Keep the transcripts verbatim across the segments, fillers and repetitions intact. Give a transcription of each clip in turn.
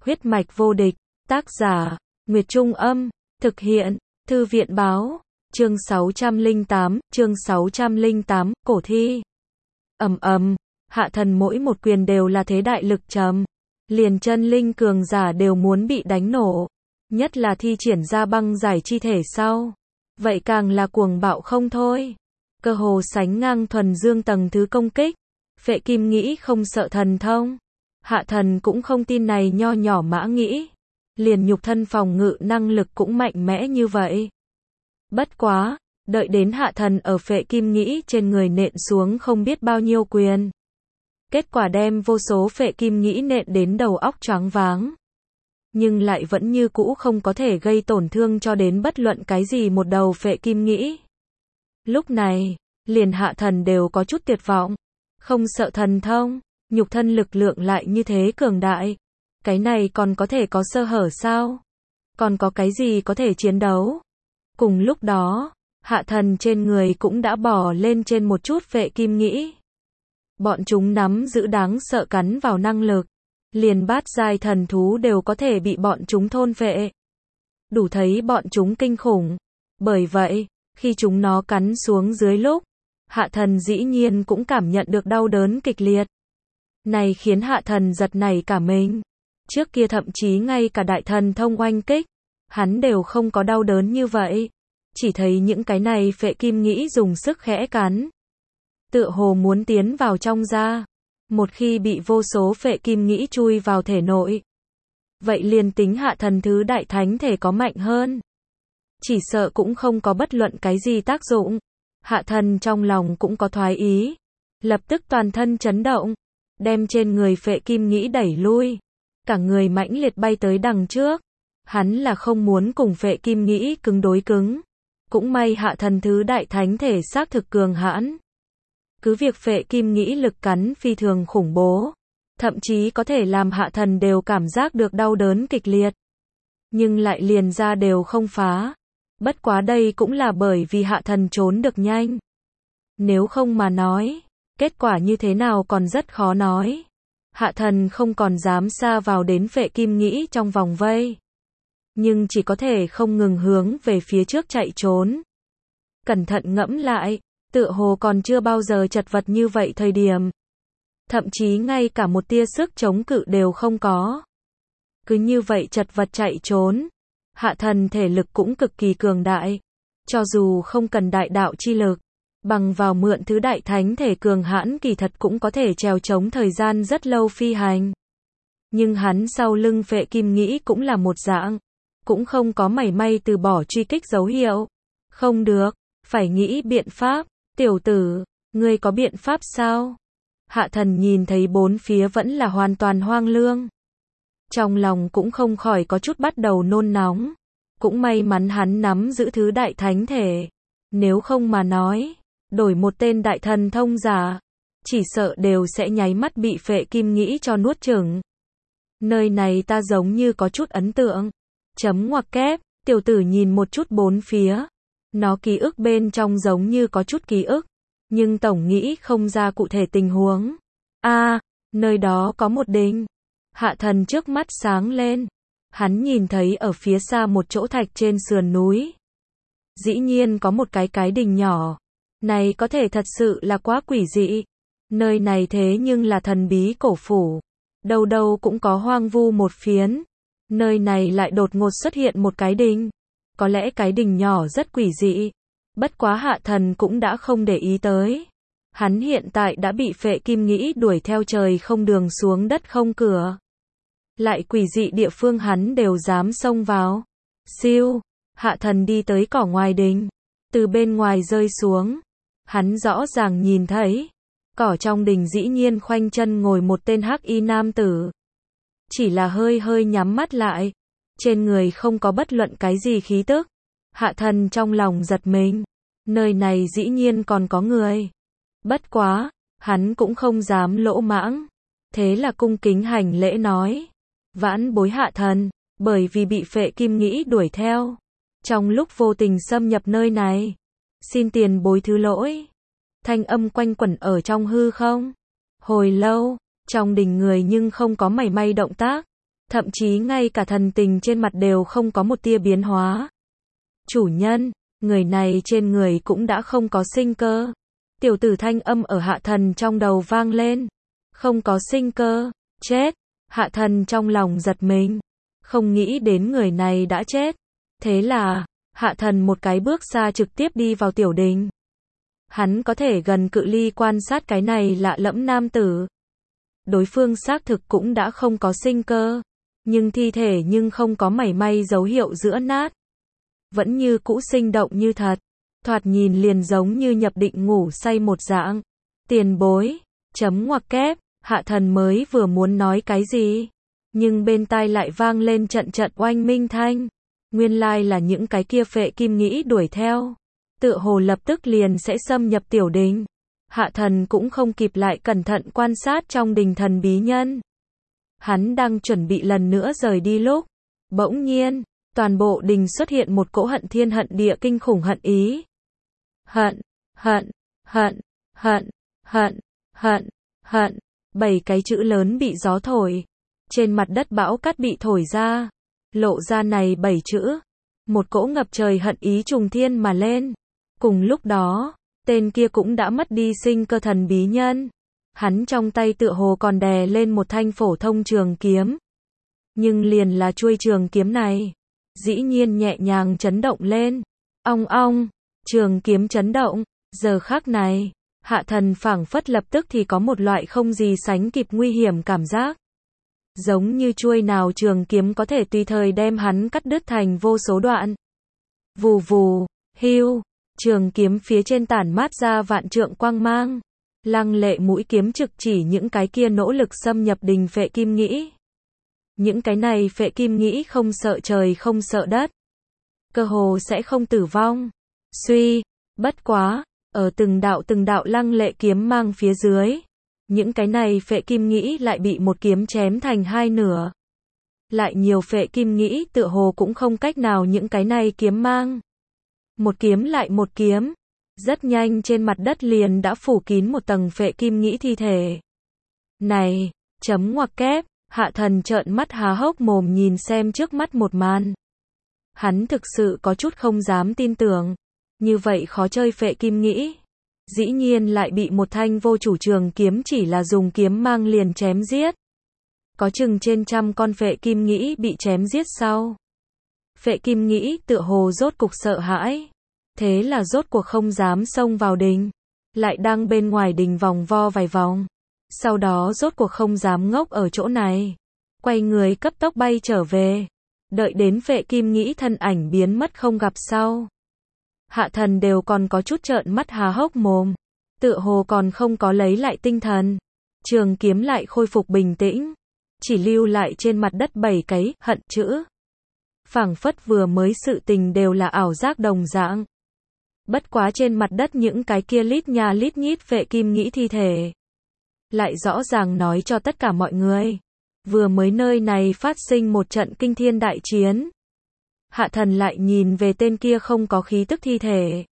Huyết mạch vô địch, tác giả, Nguyệt Trung Âm, thực hiện, Thư viện Báo, chương sáu trăm lẻ tám, chương sáu trăm lẻ tám, cổ thi. Ầm ầm, hạ thần mỗi một quyền đều là thế đại lực trầm, liền chân linh cường giả đều muốn bị đánh nổ, nhất là thi triển ra băng giải chi thể sau, vậy càng là cuồng bạo không thôi, cơ hồ sánh ngang thuần dương tầng thứ công kích. Phệ Kim Nghĩ không sợ thần thông, hạ thần cũng không tin này nho nhỏ mã nghĩ, liền nhục thân phòng ngự năng lực cũng mạnh mẽ như vậy. Bất quá, đợi đến hạ thần ở Phệ Kim Nghĩ trên người nện xuống không biết bao nhiêu quyền. Kết quả đem vô số Phệ Kim Nghĩ nện đến đầu óc choáng váng. Nhưng lại vẫn như cũ không có thể gây tổn thương cho đến bất luận cái gì một đầu Phệ Kim Nghĩ. Lúc này, liền hạ thần đều có chút tuyệt vọng. Không sợ thần thông, nhục thân lực lượng lại như thế cường đại. Cái này còn có thể có sơ hở sao? Còn có cái gì có thể chiến đấu? Cùng lúc đó, hạ thần trên người cũng đã bỏ lên trên một chút Phệ Kim Nghĩ. Bọn chúng nắm giữ đáng sợ cắn vào năng lực. Liền bát giai thần thú đều có thể bị bọn chúng thôn phệ. Đủ thấy bọn chúng kinh khủng. Bởi vậy, khi chúng nó cắn xuống dưới lúc, hạ thần dĩ nhiên cũng cảm nhận được đau đớn kịch liệt. Này khiến hạ thần giật nảy cả mình. Trước kia thậm chí ngay cả đại thần thông oanh kích, hắn đều không có đau đớn như vậy. Chỉ thấy những cái này Phệ Kim Nghĩ dùng sức khẽ cắn. Tựa hồ muốn tiến vào trong da. Một khi bị vô số Phệ Kim Nghĩ chui vào thể nội, vậy liền tính hạ thần thứ đại thánh thể có mạnh hơn, chỉ sợ cũng không có bất luận cái gì tác dụng. Hạ thần trong lòng cũng có thoái ý, lập tức toàn thân chấn động, đem trên người Phệ Kim Nghĩ đẩy lui, cả người mãnh liệt bay tới đằng trước. Hắn là không muốn cùng Phệ Kim Nghĩ cứng đối cứng. Cũng may hạ thần thứ đại thánh thể xác thực cường hãn. Cứ việc Phệ Kim Nghĩ lực cắn phi thường khủng bố, thậm chí có thể làm hạ thần đều cảm giác được đau đớn kịch liệt. Nhưng lại liền ra đều không phá. Bất quá đây cũng là bởi vì hạ thần trốn được nhanh. Nếu không mà nói, kết quả như thế nào còn rất khó nói. Hạ thần không còn dám xa vào đến Phệ Kim Nghĩ trong vòng vây, nhưng chỉ có thể không ngừng hướng về phía trước chạy trốn. Cẩn thận ngẫm lại, tựa hồ còn chưa bao giờ chật vật như vậy thời điểm. Thậm chí ngay cả một tia sức chống cự đều không có. Cứ như vậy chật vật chạy trốn. Hạ thần thể lực cũng cực kỳ cường đại. Cho dù không cần đại đạo chi lực, bằng vào mượn thứ đại thánh thể cường hãn kỳ thật cũng có thể trèo chống thời gian rất lâu phi hành. Nhưng hắn sau lưng Phệ Kim Nghĩ cũng là một dạng, cũng không có mảy may từ bỏ truy kích dấu hiệu. Không được, phải nghĩ biện pháp. Tiểu tử, ngươi có biện pháp sao? Hạ thần nhìn thấy bốn phía vẫn là hoàn toàn hoang lương. Trong lòng cũng không khỏi có chút bắt đầu nôn nóng. Cũng may mắn hắn nắm giữ thứ đại thánh thể. Nếu không mà nói, đổi một tên đại thần thông giả, chỉ sợ đều sẽ nháy mắt bị Phệ Kim Nghĩ cho nuốt chửng. Nơi này ta giống như có chút ấn tượng. Chấm ngoặc kép, tiểu tử nhìn một chút bốn phía. Nó ký ức bên trong giống như có chút ký ức, nhưng tổng nghĩ không ra cụ thể tình huống. A, à, nơi đó có một đình. Hạ thần trước mắt sáng lên. Hắn nhìn thấy ở phía xa một chỗ thạch trên sườn núi. Dĩ nhiên có một cái cái đình nhỏ. Này có thể thật sự là quá quỷ dị. Nơi này thế nhưng là thần bí cổ phủ. Đâu đâu cũng có hoang vu một phiến. Nơi này lại đột ngột xuất hiện một cái đình. Có lẽ cái đình nhỏ rất quỷ dị. Bất quá hạ thần cũng đã không để ý tới. Hắn hiện tại đã bị Phệ Kim Nghĩ đuổi theo trời không đường xuống đất không cửa. Lại quỷ dị địa phương hắn đều dám xông vào. Siêu, hạ thần đi tới cỏ ngoài đình. Từ bên ngoài rơi xuống. Hắn rõ ràng nhìn thấy. Cỏ trong đình dĩ nhiên khoanh chân ngồi một tên hắc y nam tử. Chỉ là hơi hơi nhắm mắt lại. Trên người không có bất luận cái gì khí tức. Hạ thần trong lòng giật mình. Nơi này dĩ nhiên còn có người. Bất quá, hắn cũng không dám lỗ mãng. Thế là cung kính hành lễ nói. Vãn bối hạ thần, bởi vì bị Phệ Kim Nghĩ đuổi theo. Trong lúc vô tình xâm nhập nơi này. Xin tiền bối thứ lỗi. Thanh âm quanh quẩn ở trong hư không. Hồi lâu, trong đình người nhưng không có mảy may động tác. thậm chí ngay cả thần tình trên mặt đều không có một tia biến hóa. Chủ nhân, người này trên người cũng đã không có sinh cơ. Tiểu tử thanh âm ở Hạ Thần trong đầu vang lên. Không có sinh cơ, chết. Hạ Thần trong lòng giật mình, không nghĩ đến người này đã chết. Thế là, Hạ Thần một cái bước xa trực tiếp đi vào tiểu đình. Hắn có thể gần cự ly quan sát cái này lạ lẫm nam tử. Đối phương xác thực cũng đã không có sinh cơ, nhưng thi thể nhưng không có mảy may dấu hiệu giữa nát. Vẫn như cũ sinh động như thật, thoạt nhìn liền giống như nhập định ngủ say một dạng. Tiền bối, chấm ngoặc kép, Hạ Thần mới vừa muốn nói cái gì, nhưng bên tai lại vang lên trận trận oanh minh thanh. Nguyên lai là những cái kia phệ kim nghĩ đuổi theo, tựa hồ lập tức liền sẽ xâm nhập tiểu đình. Hạ Thần cũng không kịp lại cẩn thận quan sát trong đình thần bí nhân. Hắn đang chuẩn bị lần nữa rời đi lúc, bỗng nhiên, toàn bộ đình xuất hiện một cỗ hận thiên hận địa kinh khủng hận ý. Hận, hận, hận, hận, hận, hận, hận, bảy cái chữ lớn bị gió thổi. Trên mặt đất bão cát bị thổi ra, lộ ra này bảy chữ. Một cỗ ngập trời hận ý trùng thiên mà lên. Cùng lúc đó, tên kia cũng đã mất đi sinh cơ thần bí nhân. Hắn trong tay tựa hồ còn đè lên một thanh phổ thông trường kiếm. Nhưng liền là chuôi trường kiếm này, dĩ nhiên nhẹ nhàng chấn động lên. Ong ong, trường kiếm chấn động. Giờ khắc này, Hạ Thần phảng phất lập tức thì có một loại không gì sánh kịp nguy hiểm cảm giác. Giống như chuôi nào trường kiếm có thể tùy thời đem hắn cắt đứt thành vô số đoạn. Vù vù, hưu, trường kiếm phía trên tản mát ra vạn trượng quang mang. Lăng lệ mũi kiếm trực chỉ những cái kia nỗ lực xâm nhập đình phệ kim nghĩ. Những cái này phệ kim nghĩ không sợ trời không sợ đất, cơ hồ sẽ không tử vong. Suy, bất quá, ở từng đạo từng đạo lăng lệ kiếm mang phía dưới, những cái này phệ kim nghĩ lại bị một kiếm chém thành hai nửa. Lại nhiều phệ kim nghĩ tựa hồ cũng không cách nào những cái này kiếm mang. Một kiếm lại một kiếm, rất nhanh trên mặt đất liền đã phủ kín một tầng phệ kim nghĩ thi thể. Này, chấm ngoặc kép, Hạ Thần trợn mắt há hốc mồm nhìn xem trước mắt một màn. Hắn thực sự có chút không dám tin tưởng, như vậy khó chơi phệ kim nghĩ, dĩ nhiên lại bị một thanh vô chủ trường kiếm chỉ là dùng kiếm mang liền chém giết. Có chừng trên trăm con phệ kim nghĩ bị chém giết sau. Phệ kim nghĩ tựa hồ rốt cục sợ hãi, thế là rốt cuộc không dám xông vào đình, lại đang bên ngoài đình vòng vo vài vòng. Sau đó rốt cuộc không dám ngốc ở chỗ này, quay người cấp tốc bay trở về. Đợi đến phệ kim nghĩ thân ảnh biến mất không gặp sau, Hạ Thần đều còn có chút trợn mắt há hốc mồm, tựa hồ còn không có lấy lại tinh thần. Trường kiếm lại khôi phục bình tĩnh, chỉ lưu lại trên mặt đất bảy cái hận chữ. Phảng phất vừa mới sự tình đều là ảo giác đồng dạng. Bất quá trên mặt đất những cái kia lít nha lít nhít phệ kim nghĩ thi thể, lại rõ ràng nói cho tất cả mọi người, vừa mới nơi này phát sinh một trận kinh thiên đại chiến. Hạ Thần lại nhìn về tên kia không có khí tức thi thể.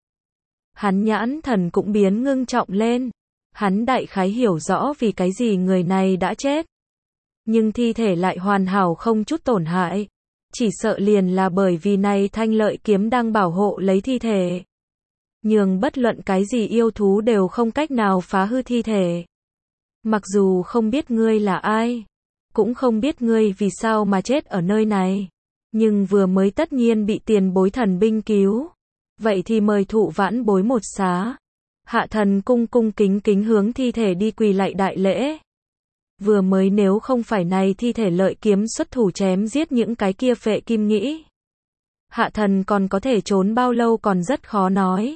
Hắn nhãn thần cũng biến ngưng trọng lên. Hắn đại khái hiểu rõ vì cái gì người này đã chết. Nhưng thi thể lại hoàn hảo không chút tổn hại. Chỉ sợ liền là bởi vì này thanh lợi kiếm đang bảo hộ lấy thi thể. Nhường bất luận cái gì yêu thú đều không cách nào phá hư thi thể. Mặc dù không biết ngươi là ai, cũng không biết ngươi vì sao mà chết ở nơi này, nhưng vừa mới tất nhiên bị tiền bối thần binh cứu. Vậy thì mời thụ vãn bối một xá. Hạ Thần cung cung kính kính hướng thi thể đi quỳ lạy đại lễ. Vừa mới nếu không phải này thi thể lợi kiếm xuất thủ chém giết những cái kia phệ kim nghĩ, Hạ Thần còn có thể trốn bao lâu còn rất khó nói.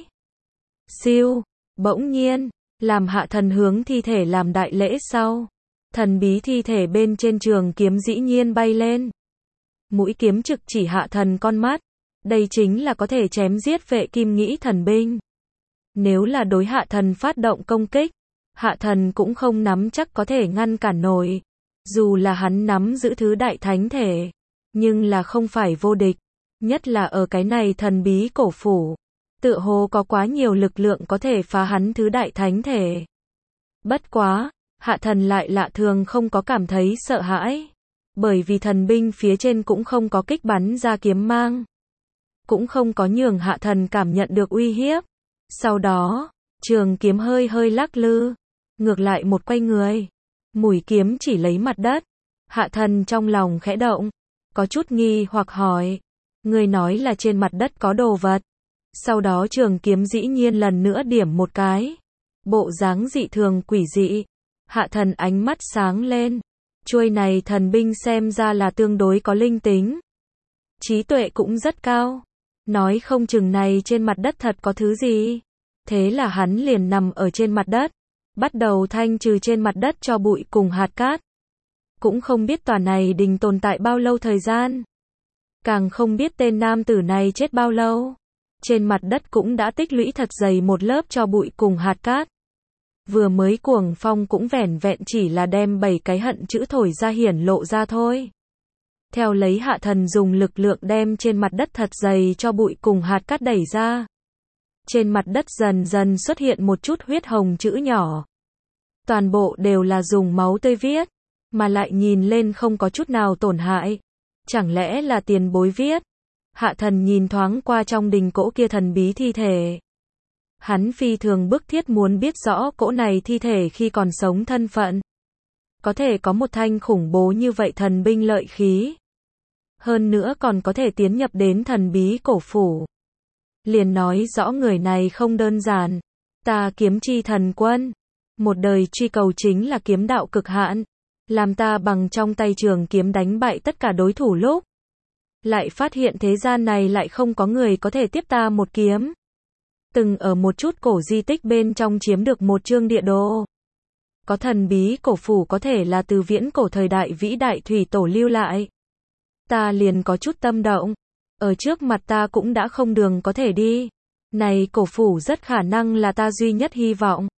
Siêu, bỗng nhiên, làm Hạ Thần hướng thi thể làm đại lễ sau, thần bí thi thể bên trên trường kiếm dĩ nhiên bay lên. Mũi kiếm trực chỉ Hạ Thần con mắt, đây chính là có thể chém giết phệ kim nghĩ thần binh. Nếu là đối Hạ Thần phát động công kích, Hạ Thần cũng không nắm chắc có thể ngăn cản nổi. Dù là hắn nắm giữ thứ đại thánh thể, nhưng là không phải vô địch. Nhất là ở cái này thần bí cổ phủ, tựa hồ có quá nhiều lực lượng có thể phá hắn thứ đại thánh thể. Bất quá, Hạ Thần lại lạ thường không có cảm thấy sợ hãi. Bởi vì thần binh phía trên cũng không có kích bắn ra kiếm mang. Cũng không có nhường hạ thần cảm nhận được uy hiếp. Sau đó, trường kiếm hơi hơi lắc lư. Ngược lại một quay người. Mũi kiếm chỉ lấy mặt đất. Hạ thần trong lòng khẽ động. Có chút nghi hoặc hỏi. Người nói là trên mặt đất có đồ vật. Sau đó trường kiếm dĩ nhiên lần nữa điểm một cái. Bộ dáng dị thường quỷ dị. Hạ thần ánh mắt sáng lên. Chuôi này thần binh xem ra là tương đối có linh tính. Trí tuệ cũng rất cao. Nói không chừng này trên mặt đất thật có thứ gì. Thế là hắn liền nằm ở trên mặt đất. Bắt đầu thanh trừ trên mặt đất cho bụi cùng hạt cát. Cũng không biết tòa này đình tồn tại bao lâu thời gian. Càng không biết tên nam tử này chết bao lâu. Trên mặt đất cũng đã tích lũy thật dày một lớp cho bụi cùng hạt cát. Vừa mới cuồng phong cũng vẻn vẹn chỉ là đem bảy cái hận chữ thổi ra hiển lộ ra thôi. Theo lấy hạ thần dùng lực lượng đem trên mặt đất thật dày cho bụi cùng hạt cát đẩy ra. Trên mặt đất dần dần xuất hiện một chút huyết hồng chữ nhỏ. Toàn bộ đều là dùng máu tươi viết, mà lại nhìn lên không có chút nào tổn hại. Chẳng lẽ là tiền bối viết? Hạ thần nhìn thoáng qua trong đình cỗ kia thần bí thi thể. Hắn phi thường bức thiết muốn biết rõ cỗ này thi thể khi còn sống thân phận. Có thể có một thanh khủng bố như vậy thần binh lợi khí. Hơn nữa còn có thể tiến nhập đến thần bí cổ phủ. Liền nói rõ người này không đơn giản. Ta kiếm chi thần quân. Một đời truy cầu chính là kiếm đạo cực hạn. Làm ta bằng trong tay trường kiếm đánh bại tất cả đối thủ lúc. Lại phát hiện thế gian này lại không có người có thể tiếp ta một kiếm. Từng ở một chút cổ di tích bên trong chiếm được một chương địa đồ. Có thần bí cổ phủ có thể là từ viễn cổ thời đại vĩ đại thủy tổ lưu lại. Ta liền có chút tâm động. Ở trước mặt ta cũng đã không đường có thể đi. Này cổ phủ rất khả năng là ta duy nhất hy vọng.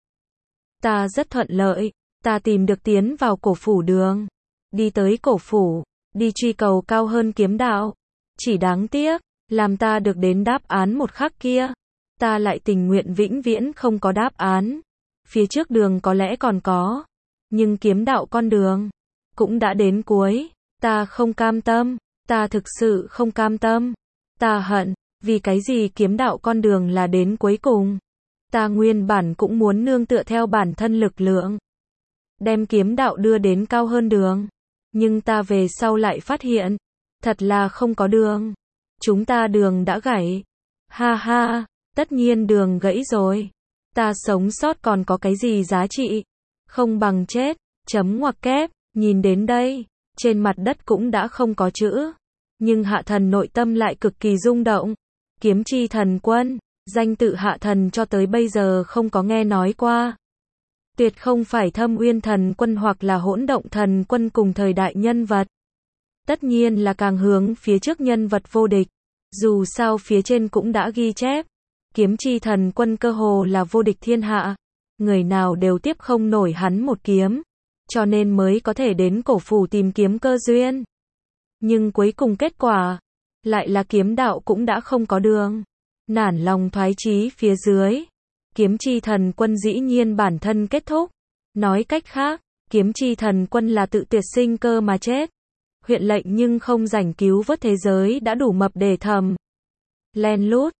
Ta rất thuận lợi. Ta tìm được tiến vào cổ phủ đường. Đi tới cổ phủ. Đi truy cầu cao hơn kiếm đạo. Chỉ đáng tiếc. Làm ta được đến đáp án một khắc kia. Ta lại tình nguyện vĩnh viễn không có đáp án. Phía trước đường có lẽ còn có. Nhưng kiếm đạo con đường. Cũng đã đến cuối. Ta không cam tâm. Ta thực sự không cam tâm. Ta hận. Vì cái gì kiếm đạo con đường là đến cuối cùng. Ta nguyên bản cũng muốn nương tựa theo bản thân lực lượng. Đem kiếm đạo đưa đến cao hơn đường. Nhưng ta về sau lại phát hiện. Thật là không có đường. Chúng ta đường đã gãy. Ha ha. Tất nhiên đường gãy rồi. Ta sống sót còn có cái gì giá trị. Không bằng chết. Chấm ngoặc kép. Nhìn đến đây. Trên mặt đất cũng đã không có chữ. Nhưng hạ thần nội tâm lại cực kỳ rung động. Kiếm chi thần quân. Danh tự hạ thần cho tới bây giờ không có nghe nói qua. Tuyệt không phải Thâm Uyên thần quân hoặc là Hỗn Động thần quân cùng thời đại nhân vật. Tất nhiên là càng hướng phía trước nhân vật vô địch. Dù sao phía trên cũng đã ghi chép. Kiếm chi thần quân cơ hồ là vô địch thiên hạ. Người nào đều tiếp không nổi hắn một kiếm. Cho nên mới có thể đến cổ phủ tìm kiếm cơ duyên. Nhưng cuối cùng kết quả. Lại là kiếm đạo cũng đã không có đường. Nản lòng thoái chí phía dưới. Kiếm chi thần quân dĩ nhiên bản thân kết thúc. Nói cách khác. Kiếm chi thần quân là tự tuyệt sinh cơ mà chết. Huyện lệnh nhưng không rảnh cứu vớt thế giới đã đủ mập để thầm. Len lút.